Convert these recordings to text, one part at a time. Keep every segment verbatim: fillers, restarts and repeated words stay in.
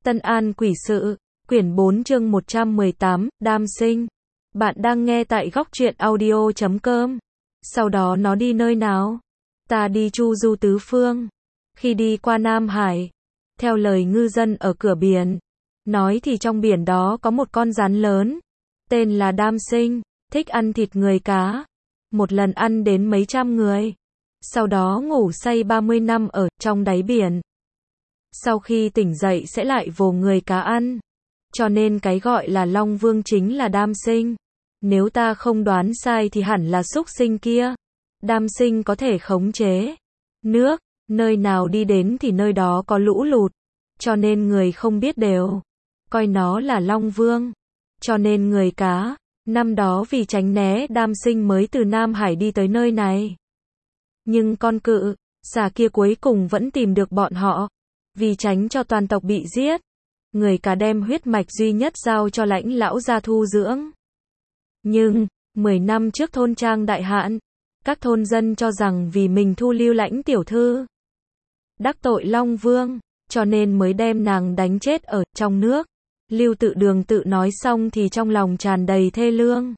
Tân An Quỷ Sự, quyển bốn chương một trăm mười tám, Đam Sinh. Bạn đang nghe tại góc truyện audio chấm com. Sau đó nó đi nơi nào? Ta đi chu du tứ phương. Khi đi qua Nam Hải, theo lời ngư dân ở cửa biển, nói thì trong biển đó có một con rắn lớn, tên là Đam Sinh, thích ăn thịt người cá. Một lần ăn đến mấy trăm người. Sau đó ngủ say ba mươi năm ở trong đáy biển. Sau khi tỉnh dậy sẽ lại vồ người cá ăn. Cho nên cái gọi là Long Vương chính là Đam Sinh. Nếu ta không đoán sai thì hẳn là súc sinh kia. Đam Sinh có thể khống chế nước, nơi nào đi đến thì nơi đó có lũ lụt. Cho nên người không biết đều coi nó là Long Vương. Cho nên người cá, năm đó vì tránh né Đam Sinh mới từ Nam Hải đi tới nơi này. Nhưng con cự xà kia cuối cùng vẫn tìm được bọn họ. Vì tránh cho toàn tộc bị giết, người cá đem huyết mạch duy nhất giao cho lãnh lão gia thu dưỡng. Nhưng, mười năm trước thôn trang đại hạn, các thôn dân cho rằng vì mình thu lưu lãnh tiểu thư, đắc tội Long Vương, cho nên mới đem nàng đánh chết ở trong nước. Lưu Tự Đường tự nói xong thì trong lòng tràn đầy thê lương.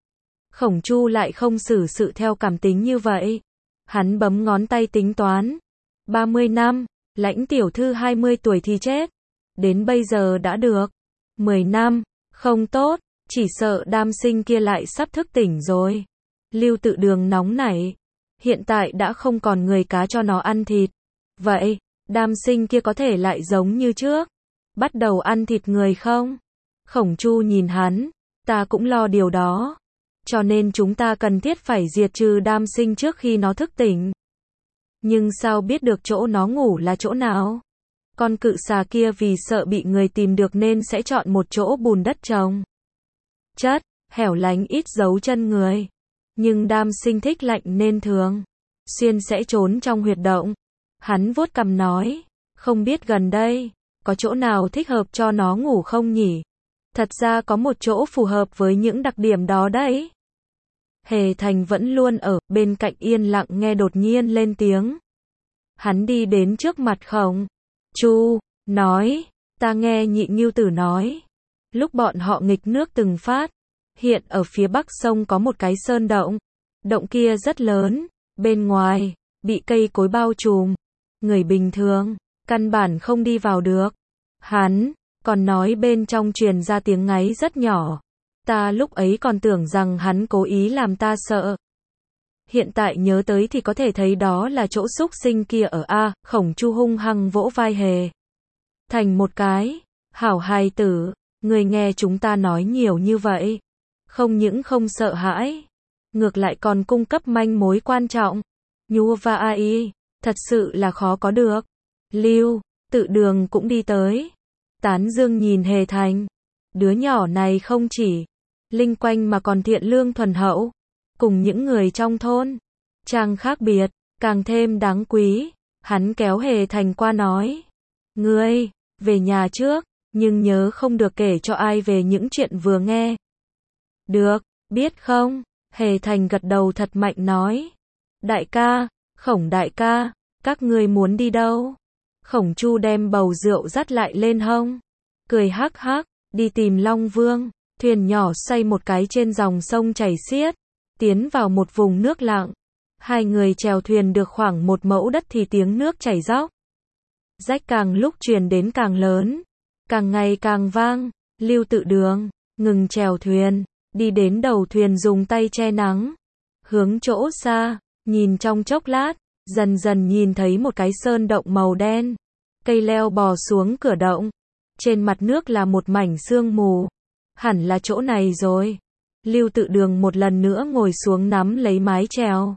Khổng Chu lại không xử sự theo cảm tính như vậy. Hắn bấm ngón tay tính toán. ba mươi năm, lãnh tiểu thư hai mươi tuổi thì chết. Đến bây giờ đã được mười năm, không tốt, chỉ sợ Đam Sinh kia lại sắp thức tỉnh rồi. Lưu Tự Đường nóng nảy. Hiện tại đã không còn người cá cho nó ăn thịt. Vậy, Đam Sinh kia có thể lại giống như trước, bắt đầu ăn thịt người không? Khổng Chu nhìn hắn, ta cũng lo điều đó. Cho nên chúng ta cần thiết phải diệt trừ Đam Sinh trước khi nó thức tỉnh. Nhưng sao biết được chỗ nó ngủ là chỗ nào? Con cự xà kia vì sợ bị người tìm được nên sẽ chọn một chỗ bùn đất trồng chất, hẻo lánh ít dấu chân người. Nhưng Đam Sinh thích lạnh nên thường xuyên sẽ trốn trong huyệt động. Hắn vuốt cằm nói, không biết gần đây có chỗ nào thích hợp cho nó ngủ không nhỉ? Thật ra có một chỗ phù hợp với những đặc điểm đó đấy. Hề Thành vẫn luôn ở bên cạnh yên lặng nghe đột nhiên lên tiếng. Hắn đi đến trước mặt Khổng Chu, nói, ta nghe Nhị Ngưu Tử nói, lúc bọn họ nghịch nước từng phát, hiện ở phía bắc sông có một cái sơn động. Động kia rất lớn, bên ngoài bị cây cối bao trùm, người bình thường căn bản không đi vào được. Hắn còn nói bên trong truyền ra tiếng ngáy rất nhỏ. Ta lúc ấy còn tưởng rằng hắn cố ý làm ta sợ. Hiện tại nhớ tới thì có thể thấy đó là chỗ súc sinh kia ở A. Khổng Chu hung hăng vỗ vai Hề Thành một cái. Hảo hài tử, người nghe chúng ta nói nhiều như vậy, không những không sợ hãi, ngược lại còn cung cấp manh mối quan trọng. Nhu và ai, thật sự là khó có được. Lưu Tự Đường cũng đi tới, tán dương nhìn Hề Thành. Đứa nhỏ này không chỉ linh quanh mà còn thiện lương thuần hậu, cùng những người trong thôn trang khác biệt, càng thêm đáng quý. Hắn kéo Hề Thành qua nói, ngươi về nhà trước, nhưng nhớ không được kể cho ai về những chuyện vừa nghe. Được, biết không? Hề Thành gật đầu thật mạnh nói, đại ca, Khổng đại ca, các ngươi muốn đi đâu? Khổng Chu đem bầu rượu dắt lại lên hông, cười hắc hắc, đi tìm Long Vương. Thuyền nhỏ xoay một cái trên dòng sông chảy xiết, tiến vào một vùng nước lặng. Hai người chèo thuyền được khoảng một mẫu đất thì tiếng nước chảy róc rách càng lúc truyền đến càng lớn, càng ngày càng vang. Lưu Tự Đường ngừng chèo thuyền, đi đến đầu thuyền dùng tay che nắng, hướng chỗ xa, nhìn trong chốc lát, dần dần nhìn thấy một cái sơn động màu đen. Cây leo bò xuống cửa động, trên mặt nước là một mảnh sương mù. Hẳn là chỗ này rồi. Lưu Tự Đường một lần nữa ngồi xuống nắm lấy mái chèo,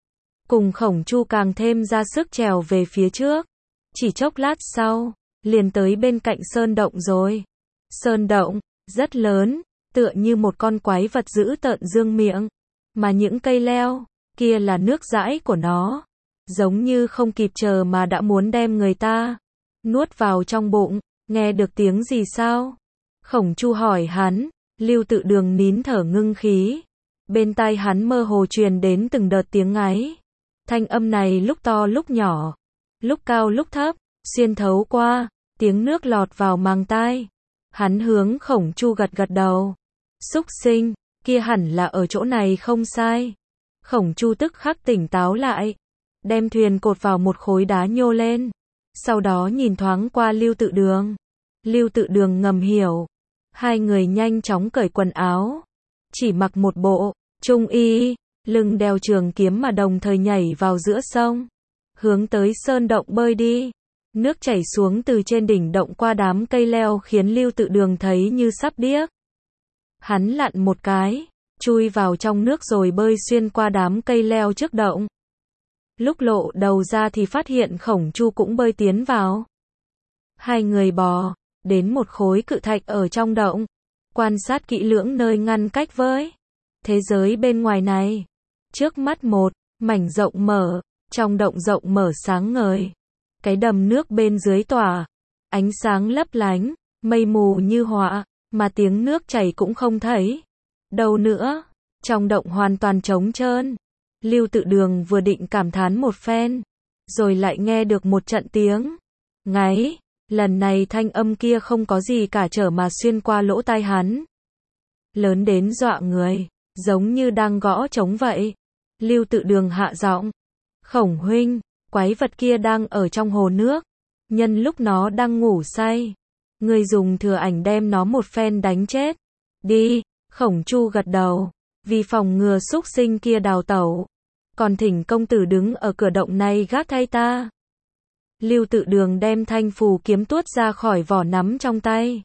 cùng Khổng Chu càng thêm ra sức chèo về phía trước. Chỉ chốc lát sau, liền tới bên cạnh sơn động rồi. Sơn động rất lớn, tựa như một con quái vật dữ tợn dương miệng, mà những cây leo kia là nước dãi của nó, giống như không kịp chờ mà đã muốn đem người ta nuốt vào trong bụng. Nghe được tiếng gì sao? Khổng Chu hỏi hắn. Lưu Tự Đường nín thở ngưng khí. Bên tai hắn mơ hồ truyền đến từng đợt tiếng ngáy. Thanh âm này lúc to lúc nhỏ, lúc cao lúc thấp, xuyên thấu qua tiếng nước lọt vào màng tai. Hắn hướng Khổng Chu gật gật đầu. Xúc sinh, kia hẳn là ở chỗ này không sai. Khổng Chu tức khắc tỉnh táo lại, đem thuyền cột vào một khối đá nhô lên. Sau đó nhìn thoáng qua Lưu Tự Đường. Lưu Tự Đường ngầm hiểu. Hai người nhanh chóng cởi quần áo, chỉ mặc một bộ trung y, lưng đeo trường kiếm mà đồng thời nhảy vào giữa sông, hướng tới sơn động bơi đi. Nước chảy xuống từ trên đỉnh động qua đám cây leo khiến Lưu Tự Đường thấy như sắp điếc. Hắn lặn một cái, chui vào trong nước rồi bơi xuyên qua đám cây leo trước động. Lúc lộ đầu ra thì phát hiện Khổng Chu cũng bơi tiến vào. Hai người bò đến một khối cự thạch ở trong động, quan sát kỹ lưỡng nơi ngăn cách với thế giới bên ngoài này. Trước mắt một mảnh rộng mở, trong động rộng mở sáng ngời. Cái đầm nước bên dưới tỏa ánh sáng lấp lánh, mây mù như họa, mà tiếng nước chảy cũng không thấy đâu nữa. Trong động hoàn toàn trống trơn. Lưu Tự Đường vừa định cảm thán một phen, rồi lại nghe được một trận tiếng ngáy. Lần này thanh âm kia không có gì cả trở mà xuyên qua lỗ tai hắn. Lớn đến dọa người, giống như đang gõ trống vậy. Lưu Tự Đường hạ giọng. Khổng huynh, quái vật kia đang ở trong hồ nước. Nhân lúc nó đang ngủ say, ngươi dùng thừa ảnh đem nó một phen đánh chết. Đi, Khổng Chu gật đầu. Vì phòng ngừa xúc sinh kia đào tẩu, còn thỉnh công tử đứng ở cửa động này gác thay ta. Lưu Tự Đường đem thanh phù kiếm tuốt ra khỏi vỏ nắm trong tay.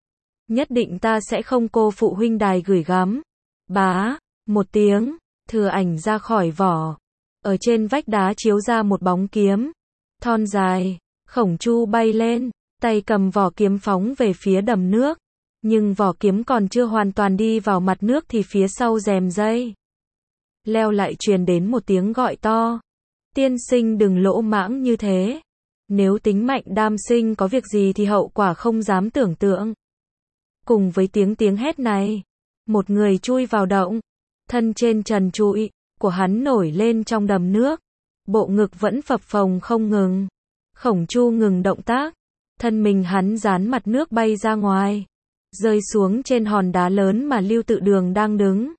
Nhất định ta sẽ không cô phụ huynh đài gửi gắm. Bá, một tiếng, thừa ảnh ra khỏi vỏ. Ở trên vách đá chiếu ra một bóng kiếm thon dài. Khổng Chu bay lên, tay cầm vỏ kiếm phóng về phía đầm nước. Nhưng vỏ kiếm còn chưa hoàn toàn đi vào mặt nước thì phía sau rèm dây leo lại truyền đến một tiếng gọi to. Tiên sinh đừng lỗ mãng như thế. Nếu tính mạnh Đam Sinh có việc gì thì hậu quả không dám tưởng tượng. Cùng với tiếng tiếng hét này, một người chui vào động. Thân trên trần trụi của hắn nổi lên trong đầm nước. Bộ ngực vẫn phập phồng không ngừng. Khổng Chu ngừng động tác. Thân mình hắn dán mặt nước bay ra ngoài, rơi xuống trên hòn đá lớn mà Lưu Tự Đường đang đứng.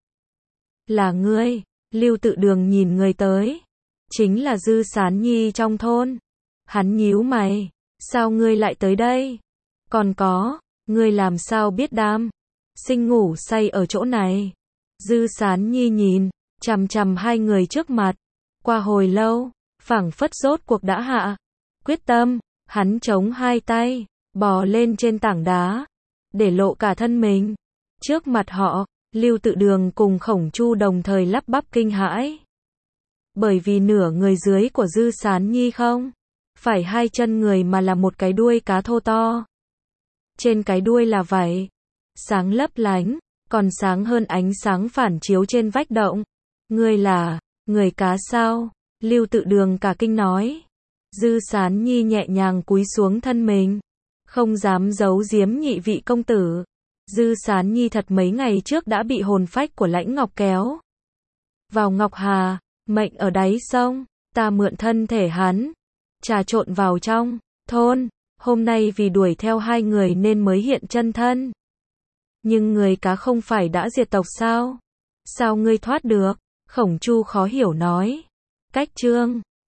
Là ngươi? Lưu Tự Đường nhìn người tới. Chính là Dư Sán Nhi trong thôn. Hắn nhíu mày. Sao ngươi lại tới đây? Còn có, ngươi làm sao biết Đam Sinh ngủ say ở chỗ này? Dư Sán Nhi nhìn chằm chằm hai người trước mặt. Qua hồi lâu, phảng phất rốt cuộc đã hạ quyết tâm, hắn chống hai tay, bò lên trên tảng đá, để lộ cả thân mình. Trước mặt họ, Lưu Tự Đường cùng Khổng Chu đồng thời lắp bắp kinh hãi. Bởi vì nửa người dưới của Dư Sán Nhi không phải hai chân người mà là một cái đuôi cá thô to. Trên cái đuôi là vảy sáng lấp lánh, còn sáng hơn ánh sáng phản chiếu trên vách động. Ngươi là người cá sao? Lưu Tự Đường cả kinh nói. Dư Sán Nhi nhẹ nhàng cúi xuống thân mình, không dám giấu giếm nhị vị công tử. Dư Sán Nhi thật mấy ngày trước đã bị hồn phách của Lãnh Ngọc kéo vào Ngọc Hà, mệnh ở đáy sông. Ta mượn thân thể hắn, trà trộn vào trong thôn. Hôm nay vì đuổi theo hai người nên mới hiện chân thân. Nhưng người cá không phải đã diệt tộc sao? Sao ngươi thoát được? Khổng Chu khó hiểu nói. Cách chương